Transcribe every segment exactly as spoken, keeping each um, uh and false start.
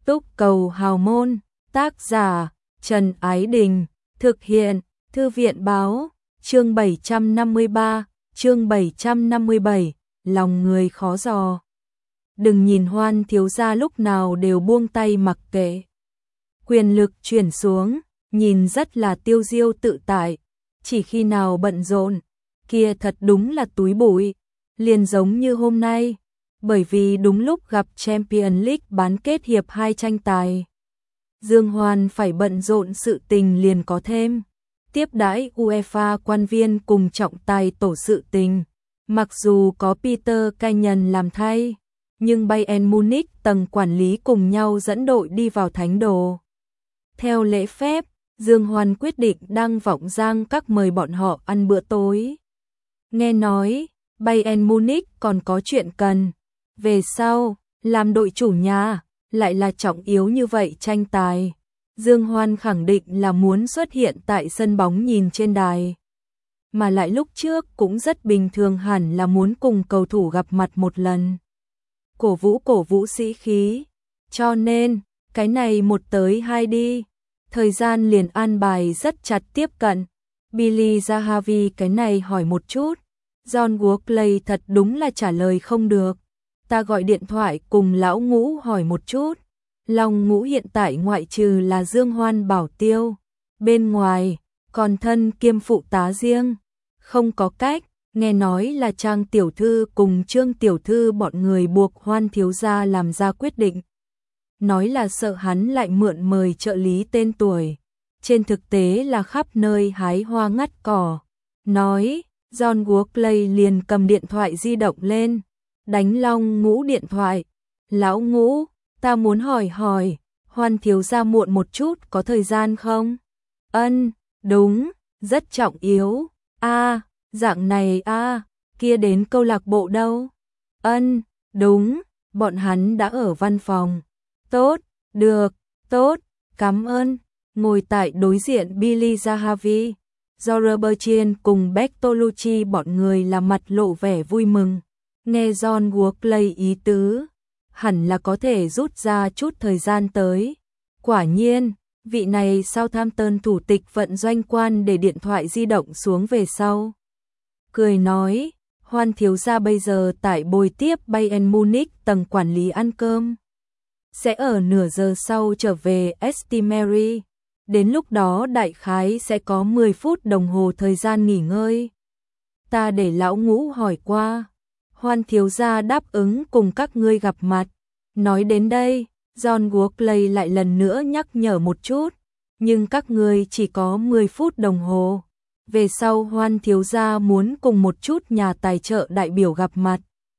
Túc cầu hào môn, tác giả Trần Ái Đình, thực hiện Thư viện báo, chương bảy trăm năm mươi ba, chương bảy trăm năm mươi bảy, lòng người khó dò. Đừng nhìn Hoan thiếu gia lúc nào đều buông tay mặc kệ. Quyền lực chuyển xuống, nhìn rất là tiêu diêu tự tại, chỉ khi nào bận rộn, kia thật đúng là túi bụi, liền giống như hôm nay, bởi vì đúng lúc gặp Champions League bán kết hiệp hai tranh tài. Dương Hoan phải bận rộn sự tình liền có thêm, tiếp đãi UEFA quan viên cùng trọng tài tổ sự tình, mặc dù có Peter Kenyon làm thay, nhưng Bayern Munich tầng quản lý cùng nhau dẫn đội đi vào thánh đồ. Theo lễ phép, Dương Hoan quyết định đăng vọng giang các mời bọn họ ăn bữa tối. Nghe nói, Bayern Munich còn có chuyện cần. Về sau, làm đội chủ nhà, lại là trọng yếu như vậy tranh tài. Dương Hoan khẳng định là muốn xuất hiện tại sân bóng nhìn trên đài. Mà lại lúc trước cũng rất bình thường hẳn là muốn cùng cầu thủ gặp mặt một lần. Cổ vũ cổ vũ sĩ khí. Cho nên, cái này một tới hai đi. Thời gian liền an bài rất chặt tiếp cận. Billy Zahavi cái này hỏi một chút. John Walkley thật đúng là trả lời không được. Ta gọi điện thoại cùng lão Ngũ hỏi một chút. Long Ngũ hiện tại ngoại trừ là Dương Hoan bảo tiêu. Bên ngoài, còn thân kiêm phụ tá riêng. Không có cách, nghe nói là Trang tiểu thư cùng Trương tiểu thư bọn người buộc Hoan thiếu gia làm ra quyết định. Nói là sợ hắn lại mượn mời trợ lý tên tuổi. Trên thực tế là khắp nơi hái hoa ngắt cỏ. Nói, John Walkley liền cầm điện thoại di động lên, đánh Long Ngũ điện thoại. Lão Ngũ, ta muốn hỏi hỏi, Hoan thiếu gia muộn một chút có thời gian không? Ân, đúng, rất trọng yếu. A, dạng này a, kia đến câu lạc bộ đâu? Ân, đúng, bọn hắn đã ở văn phòng. Tốt, được, tốt, cảm ơn. Ngồi tại đối diện Billy Zahavi, Robertson cùng Bertolucci bọn người là mặt lộ vẻ vui mừng. Nghe John Walkley ý tứ, hẳn là có thể rút ra chút thời gian tới. Quả nhiên, vị này Southampton thủ tịch vận doanh quan để điện thoại di động xuống về sau. Cười nói, Hoan thiếu gia bây giờ tại bồi tiếp Bayern Munich tầng quản lý ăn cơm. Sẽ ở nửa giờ sau trở về St. Mary. Đến lúc đó đại khái sẽ có mười phút đồng hồ thời gian nghỉ ngơi. Ta để lão Ngũ hỏi qua. Hoan thiếu gia đáp ứng cùng các ngươi gặp mặt. Nói đến đây, John Walkley lại lần nữa nhắc nhở một chút. Nhưng các ngươi chỉ có mười phút đồng hồ. Về sau Hoan thiếu gia muốn cùng một chút nhà tài trợ đại biểu gặp mặt.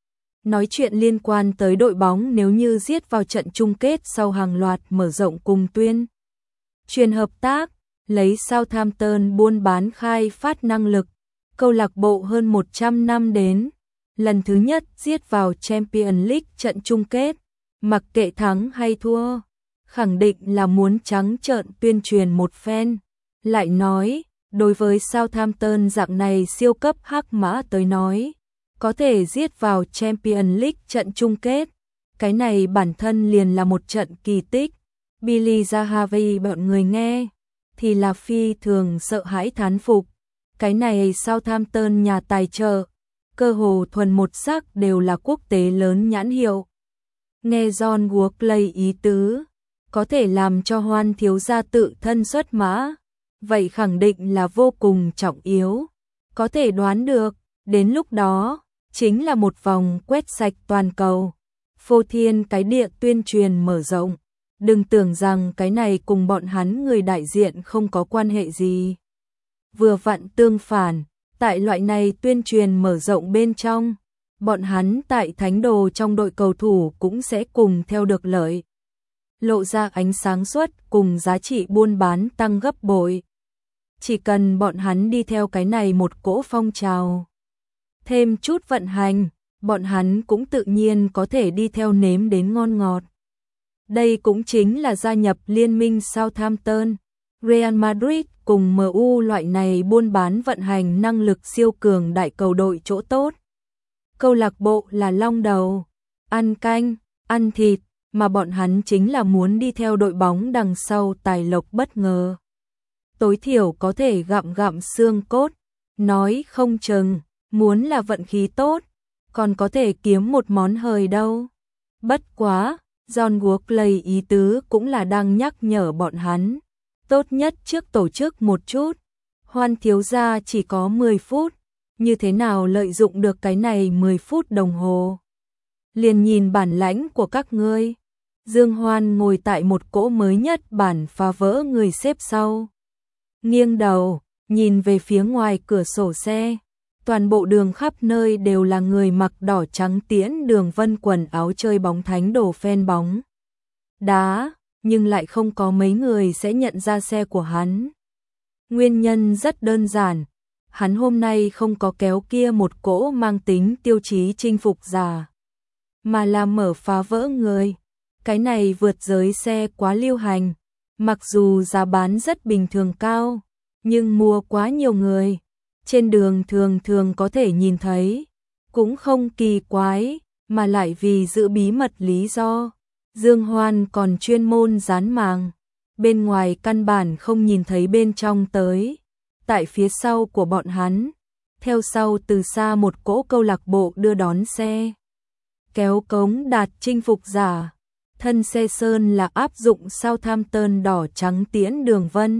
Nói chuyện liên quan tới đội bóng nếu như giết vào trận chung kết sau hàng loạt mở rộng cùng tuyên. Truyền hợp tác, lấy Southampton buôn bán khai phát năng lực, câu lạc bộ hơn một trăm năm đến. Lần thứ nhất giết vào Champions League trận chung kết, mặc kệ thắng hay thua, khẳng định là muốn trắng trợn tuyên truyền một phen. Lại nói, đối với Southampton dạng này siêu cấp hắc mã tới nói, có thể giết vào Champions League trận chung kết, cái này bản thân liền là một trận kỳ tích. Billy Zahavi bọn người nghe, thì là phi thường sợ hãi thán phục. Cái này Southampton nhà tài trợ, cơ hồ thuần một sắc đều là quốc tế lớn nhãn hiệu. Nghe John Walkley ý tứ, có thể làm cho Hoan thiếu gia tự thân xuất mã, vậy khẳng định là vô cùng trọng yếu. Có thể đoán được, đến lúc đó, chính là một vòng quét sạch toàn cầu. Phô thiên cái địa tuyên truyền mở rộng. Đừng tưởng rằng cái này cùng bọn hắn người đại diện không có quan hệ gì. Vừa vặn tương phản, tại loại này tuyên truyền mở rộng bên trong, bọn hắn tại thánh đồ trong đội cầu thủ cũng sẽ cùng theo được lợi. Lộ ra ánh sáng suất cùng giá trị buôn bán tăng gấp bội. Chỉ cần bọn hắn đi theo cái này một cỗ phong trào, thêm chút vận hành, bọn hắn cũng tự nhiên có thể đi theo nếm đến ngon ngọt. Đây cũng chính là gia nhập liên minh Southampton, Real Madrid cùng em u loại này buôn bán vận hành năng lực siêu cường đại cầu đội chỗ tốt. Câu lạc bộ là long đầu, ăn canh, ăn thịt, mà bọn hắn chính là muốn đi theo đội bóng đằng sau tài lộc bất ngờ. Tối thiểu có thể gặm gặm xương cốt, nói không chừng, muốn là vận khí tốt, còn có thể kiếm một món hời đâu. Bất quá, John Walkley ý tứ cũng là đang nhắc nhở bọn hắn, tốt nhất trước tổ chức một chút, Hoan thiếu gia chỉ có mười phút, như thế nào lợi dụng được cái này mười phút đồng hồ. Liền nhìn bản lãnh của các ngươi. Dương Hoan ngồi tại một cỗ mới nhất bản phá vỡ người xếp sau. Nghiêng đầu, nhìn về phía ngoài cửa sổ xe. Toàn bộ đường khắp nơi đều là người mặc đỏ trắng tiễn Đường Vân quần áo chơi bóng thánh đồ phen bóng đá, nhưng lại không có mấy người sẽ nhận ra xe của hắn. Nguyên nhân rất đơn giản, hắn hôm nay không có kéo kia một cỗ mang tính tiêu chí chinh phục giả, mà là mở phá vỡ người. Cái này vượt giới xe quá lưu hành, mặc dù giá bán rất bình thường cao, nhưng mua quá nhiều người, trên đường thường thường có thể nhìn thấy, cũng không kỳ quái, mà lại vì giữ bí mật lý do. Dương Hoan còn chuyên môn dán màng, bên ngoài căn bản không nhìn thấy bên trong tới. Tại phía sau của bọn hắn, theo sau từ xa một cỗ câu lạc bộ đưa đón xe kéo cống đạt chinh phục giả. Thân xe sơn là áp dụng Southampton đỏ trắng tiễn Đường Vân,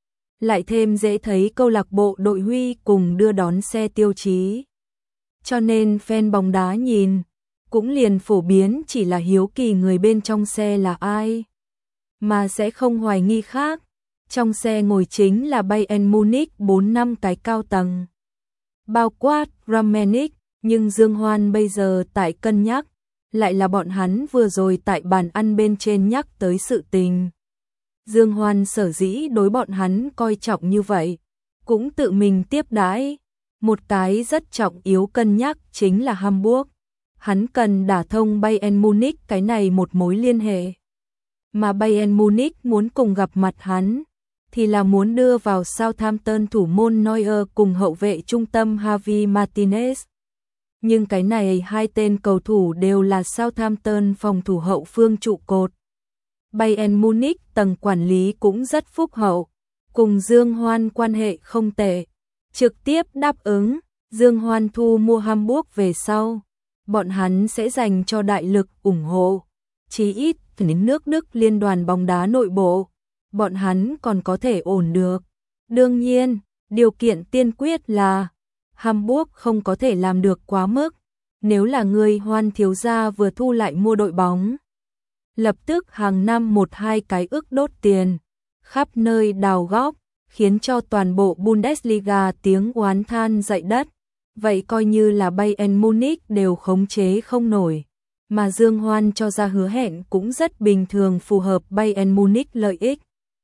lại thêm dễ thấy câu lạc bộ đội huy cùng đưa đón xe tiêu chí. Cho nên fan bóng đá nhìn, cũng liền phổ biến chỉ là hiếu kỳ người bên trong xe là ai, mà sẽ không hoài nghi khác. Trong xe ngồi chính là Bayern Munich bốn năm cái cao tầng, bao quát Rangnick, nhưng Dương Hoan bây giờ tại cân nhắc, lại là bọn hắn vừa rồi tại bàn ăn bên trên nhắc tới sự tình. Dương Hoan sở dĩ đối bọn hắn coi trọng như vậy, cũng tự mình tiếp đãi. Một cái rất trọng yếu cân nhắc chính là Hamburg. Hắn cần đả thông Bayern Munich cái này một mối liên hệ. Mà Bayern Munich muốn cùng gặp mặt hắn, thì là muốn đưa vào Southampton thủ môn Neuer cùng hậu vệ trung tâm Javi Martinez. Nhưng cái này hai tên cầu thủ đều là Southampton phòng thủ hậu phương trụ cột. Bayern Munich tầng quản lý cũng rất phúc hậu, cùng Dương Hoan quan hệ không tệ, trực tiếp đáp ứng. Dương Hoan thu mua Hamburg về sau, bọn hắn sẽ dành cho đại lực ủng hộ, chí ít đến nước Đức liên đoàn bóng đá nội bộ, bọn hắn còn có thể ổn được. Đương nhiên, điều kiện tiên quyết là Hamburg không có thể làm được quá mức. Nếu là người Hoan thiếu gia vừa thu lại mua đội bóng, lập tức hàng năm một hai cái ức đốt tiền, khắp nơi đào góp, khiến cho toàn bộ Bundesliga tiếng oán than dậy đất. Vậy coi như là Bayern Munich đều khống chế không nổi, mà Dương Hoan cho ra hứa hẹn cũng rất bình thường, phù hợp Bayern Munich lợi ích.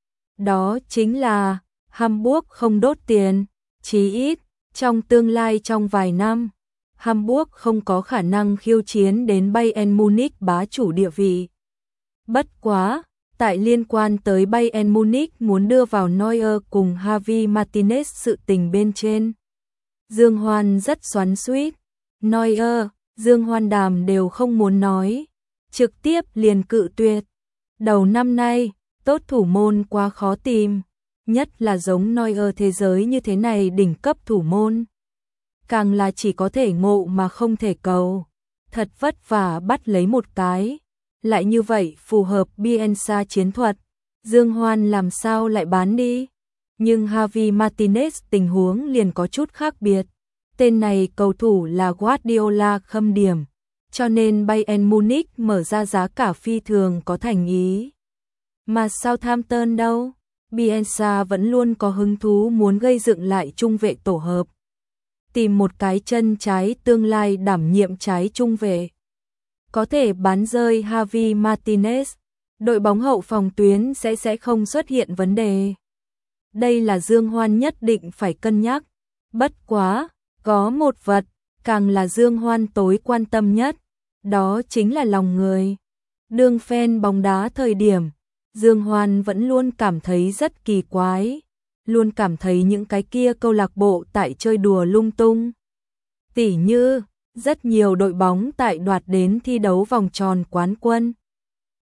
Đó chính là Hamburg không đốt tiền, chí ít trong tương lai trong vài năm, Hamburg không có khả năng khiêu chiến đến Bayern Munich bá chủ địa vị. Bất quá, tại liên quan tới Bayern Munich muốn đưa vào Neuer cùng Javi Martinez sự tình bên trên, Dương Hoan rất xoắn xuýt. Neuer, Dương Hoan đàm đều không muốn nói, trực tiếp liền cự tuyệt. Đầu năm nay, tốt thủ môn quá khó tìm, nhất là giống Neuer thế giới như thế này đỉnh cấp thủ môn. Càng là chỉ có thể ngộ mà không thể cầu, thật vất vả bắt lấy một cái, lại như vậy phù hợp Bielsa chiến thuật, Dương Hoan làm sao lại bán đi. Nhưng Javi Martinez tình huống liền có chút khác biệt. Tên này cầu thủ là Guardiola khâm điểm, cho nên Bayern Munich mở ra giá cả phi thường có thành ý. Mà Southampton đâu? Bielsa vẫn luôn có hứng thú muốn gây dựng lại trung vệ tổ hợp, tìm một cái chân trái tương lai đảm nhiệm trái trung vệ, có thể bán rơi Javi Martinez, đội bóng hậu phòng tuyến sẽ sẽ không xuất hiện vấn đề. Đây là Dương Hoan nhất định phải cân nhắc. Bất quá, có một vật, càng là Dương Hoan tối quan tâm nhất, đó chính là lòng người. Đương fan bóng đá thời điểm, Dương Hoan vẫn luôn cảm thấy rất kỳ quái, luôn cảm thấy những cái kia câu lạc bộ tại chơi đùa lung tung. Tỉ như, rất nhiều đội bóng tại đoạt đến thi đấu vòng tròn quán quân,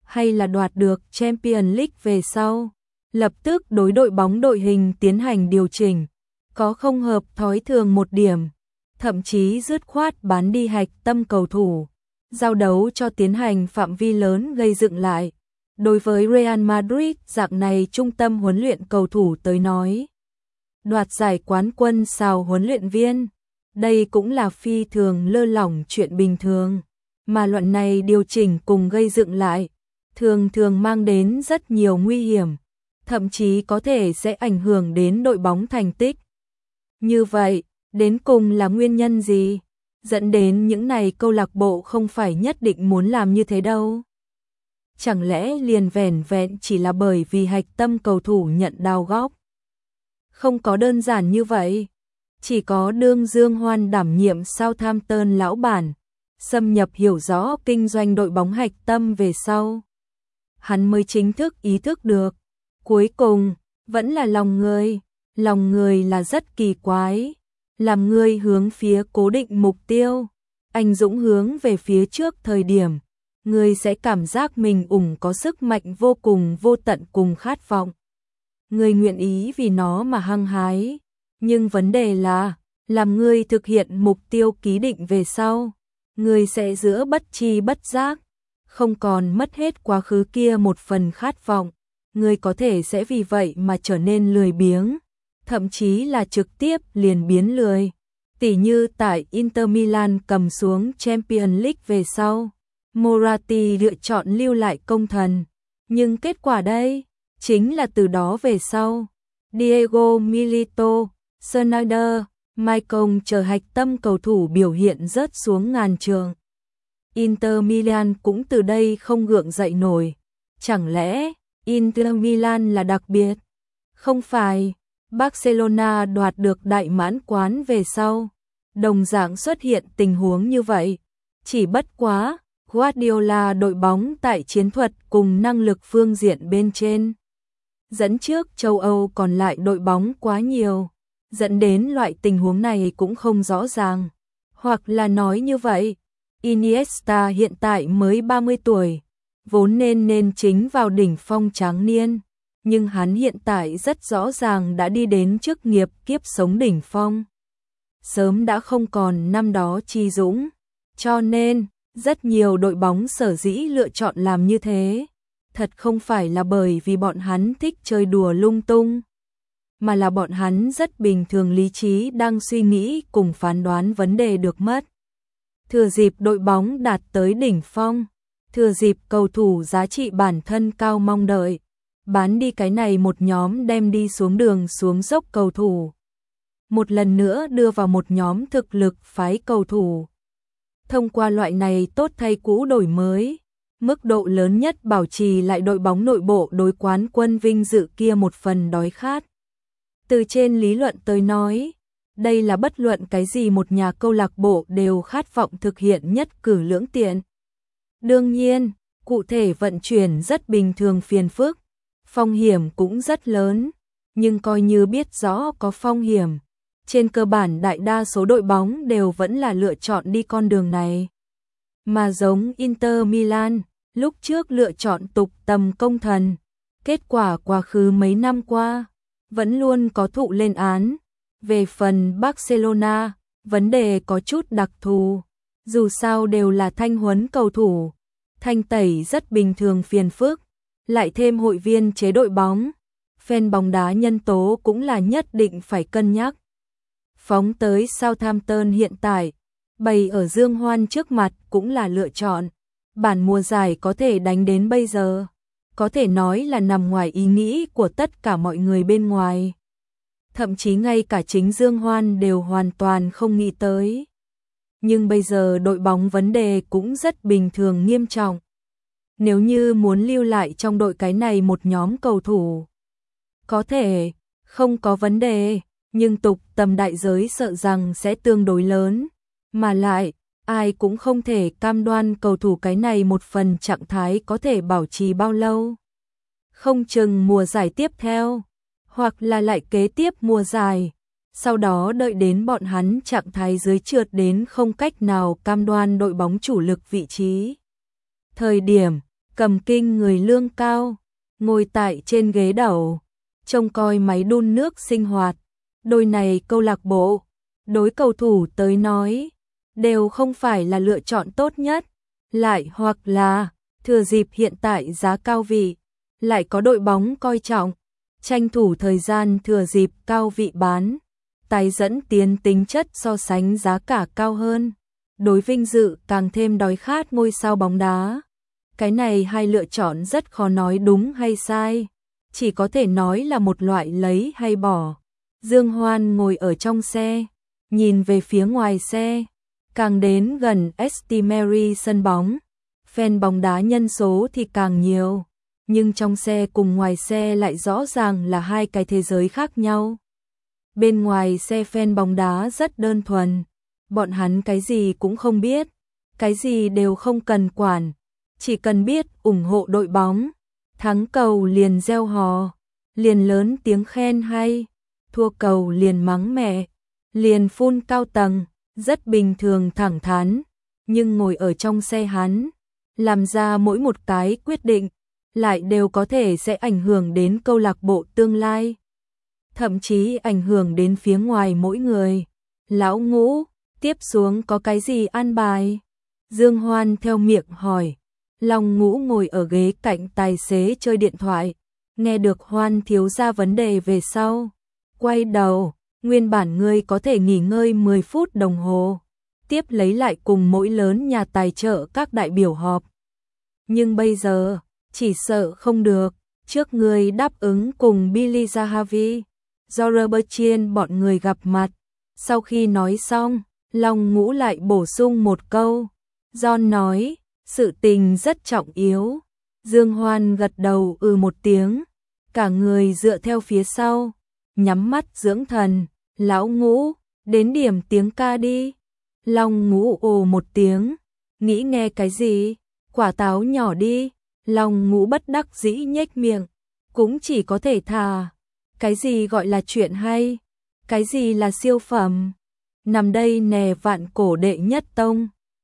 hay là đoạt được Champions League về sau, lập tức đối đội bóng đội hình tiến hành điều chỉnh, có không hợp thói thường một điểm, thậm chí dứt khoát bán đi hạch tâm cầu thủ, giao đấu cho tiến hành phạm vi lớn gây dựng lại. Đối với Real Madrid, dạng này trung tâm huấn luyện cầu thủ tới nói, đoạt giải quán quân sao huấn luyện viên, đây cũng là phi thường lơ lỏng chuyện bình thường, mà luận này điều chỉnh cùng gây dựng lại, thường thường mang đến rất nhiều nguy hiểm, thậm chí có thể sẽ ảnh hưởng đến đội bóng thành tích. Như vậy, đến cùng là nguyên nhân gì, dẫn đến những này câu lạc bộ không phải nhất định muốn làm như thế đâu? Chẳng lẽ liền vẻn vẹn chỉ là bởi vì hạch tâm cầu thủ nhận đào góc? Không có đơn giản như vậy. Chỉ có đương Dương Hoan đảm nhiệm Southampton lão bản, xâm nhập hiểu rõ kinh doanh đội bóng hạch tâm về sau, hắn mới chính thức ý thức được. Cuối cùng, vẫn là lòng người. Lòng người là rất kỳ quái. Làm người hướng phía cố định mục tiêu, anh dũng hướng về phía trước thời điểm, người sẽ cảm giác mình ủng có sức mạnh vô cùng vô tận cùng khát vọng. Người nguyện ý vì nó mà hăng hái. Nhưng vấn đề là, làm người thực hiện mục tiêu ký định về sau, người sẽ giữa bất tri bất giác, không còn mất hết quá khứ kia một phần khát vọng. Người có thể sẽ vì vậy mà trở nên lười biếng, thậm chí là trực tiếp liền biến lười. Tỉ như tại Inter Milan cầm xuống Champions League về sau, Moratti lựa chọn lưu lại công thần. Nhưng kết quả đây, chính là từ đó về sau, Diego Milito, Sneijder, Maicon chờ hạch tâm cầu thủ biểu hiện rớt xuống ngàn trường. Inter Milan cũng từ đây không gượng dậy nổi. Chẳng lẽ Inter Milan là đặc biệt? Không phải. Barcelona đoạt được đại mãn quán về sau, đồng dạng xuất hiện tình huống như vậy. Chỉ bất quá, Guardiola đội bóng tại chiến thuật cùng năng lực phương diện bên trên dẫn trước châu Âu còn lại đội bóng quá nhiều, dẫn đến loại tình huống này cũng không rõ ràng. Hoặc là nói như vậy, Iniesta hiện tại mới ba mươi tuổi, vốn nên nên chính vào đỉnh phong tráng niên, nhưng hắn hiện tại rất rõ ràng đã đi đến chức nghiệp kiếp sống đỉnh phong. Sớm đã không còn năm đó chi dũng, cho nên rất nhiều đội bóng sở dĩ lựa chọn làm như thế, thật không phải là bởi vì bọn hắn thích chơi đùa lung tung, mà là bọn hắn rất bình thường lý trí đang suy nghĩ cùng phán đoán vấn đề được mất. Thừa dịp đội bóng đạt tới đỉnh phong, thừa dịp cầu thủ giá trị bản thân cao mong đợi, bán đi cái này một nhóm đem đi xuống đường xuống dốc cầu thủ. Một lần nữa đưa vào một nhóm thực lực phái cầu thủ. Thông qua loại này tốt thay cũ đổi mới, mức độ lớn nhất bảo trì lại đội bóng nội bộ đối quán quân vinh dự kia một phần đói khát. Từ trên lý luận tới nói, đây là bất luận cái gì một nhà câu lạc bộ đều khát vọng thực hiện nhất cử lưỡng tiện. Đương nhiên, cụ thể vận chuyển rất bình thường phiền phức, phong hiểm cũng rất lớn, nhưng coi như biết rõ có phong hiểm, trên cơ bản đại đa số đội bóng đều vẫn là lựa chọn đi con đường này. Mà giống Inter Milan, lúc trước lựa chọn tục tầm công thần, kết quả quá khứ mấy năm qua, vẫn luôn có thụ lên án. Về phần Barcelona, vấn đề có chút đặc thù, dù sao đều là thanh huấn cầu thủ, thanh tẩy rất bình thường phiền phức, lại thêm hội viên chế đội bóng, fan bóng đá nhân tố cũng là nhất định phải cân nhắc. Phóng tới Southampton hiện tại, bày ở Dương Hoan trước mặt cũng là lựa chọn. Bản mùa giải có thể đánh đến bây giờ, có thể nói là nằm ngoài ý nghĩ của tất cả mọi người bên ngoài. Thậm chí ngay cả chính Dương Hoan đều hoàn toàn không nghĩ tới. Nhưng bây giờ đội bóng vấn đề cũng rất bình thường nghiêm trọng. Nếu như muốn lưu lại trong đội cái này một nhóm cầu thủ, có thể không có vấn đề, nhưng tục tầm đại giới sợ rằng sẽ tương đối lớn. Mà lại, ai cũng không thể cam đoan cầu thủ cái này một phần trạng thái có thể bảo trì bao lâu. Không chừng mùa giải tiếp theo, hoặc là lại kế tiếp mùa giải, sau đó đợi đến bọn hắn trạng thái dưới trượt đến không cách nào cam đoan đội bóng chủ lực vị trí. Thời điểm, cầm kinh người lương cao, ngồi tại trên ghế đầu, trông coi máy đun nước sinh hoạt. Đôi này câu lạc bộ, đối cầu thủ tới nói, đều không phải là lựa chọn tốt nhất, lại hoặc là thừa dịp hiện tại giá cao vị, lại có đội bóng coi trọng, tranh thủ thời gian thừa dịp cao vị bán, tái dẫn tiến tính chất so sánh giá cả cao hơn. Đối vinh dự càng thêm đói khát ngôi sao bóng đá. Cái này hai lựa chọn rất khó nói đúng hay sai, chỉ có thể nói là một loại lấy hay bỏ. Dương Hoan ngồi ở trong xe, nhìn về phía ngoài xe, càng đến gần St Mary sân bóng, fan bóng đá nhân số thì càng nhiều, nhưng trong xe cùng ngoài xe lại rõ ràng là hai cái thế giới khác nhau. Bên ngoài xe fan bóng đá rất đơn thuần, bọn hắn cái gì cũng không biết, cái gì đều không cần quản, chỉ cần biết ủng hộ đội bóng, thắng cầu liền reo hò, liền lớn tiếng khen hay, thua cầu liền mắng mẹ, liền phun cao tầng, rất bình thường thẳng thắn, nhưng ngồi ở trong xe hắn, làm ra mỗi một cái quyết định, lại đều có thể sẽ ảnh hưởng đến câu lạc bộ tương lai, thậm chí ảnh hưởng đến phía ngoài mỗi người. Lão Ngũ, tiếp xuống có cái gì an bài? Dương Hoan theo miệng hỏi. Long Ngũ ngồi ở ghế cạnh tài xế chơi điện thoại, nghe được Hoan thiếu ra vấn đề về sau, quay đầu, nguyên bản ngươi có thể nghỉ ngơi mười phút đồng hồ, tiếp lấy lại cùng mỗi lớn nhà tài trợ các đại biểu họp. Nhưng bây giờ, chỉ sợ không được, trước ngươi đáp ứng cùng Billy Zahavi, do Robertson bọn người gặp mặt. Sau khi nói xong, Long Ngũ lại bổ sung một câu. John nói, sự tình rất trọng yếu. Dương Hoan gật đầu ừ một tiếng, cả người dựa theo phía sau, nhắm mắt dưỡng thần. Lão Ngũ, đến điểm tiếng ca đi. Long Ngũ ồ một tiếng, nghĩ nghe cái gì? Quả táo nhỏ đi. Long Ngũ bất đắc dĩ nhếch miệng, cũng chỉ có thể thà. Cái gì gọi là chuyện hay? Cái gì là siêu phẩm? Nằm đây nè vạn cổ đệ nhất tông.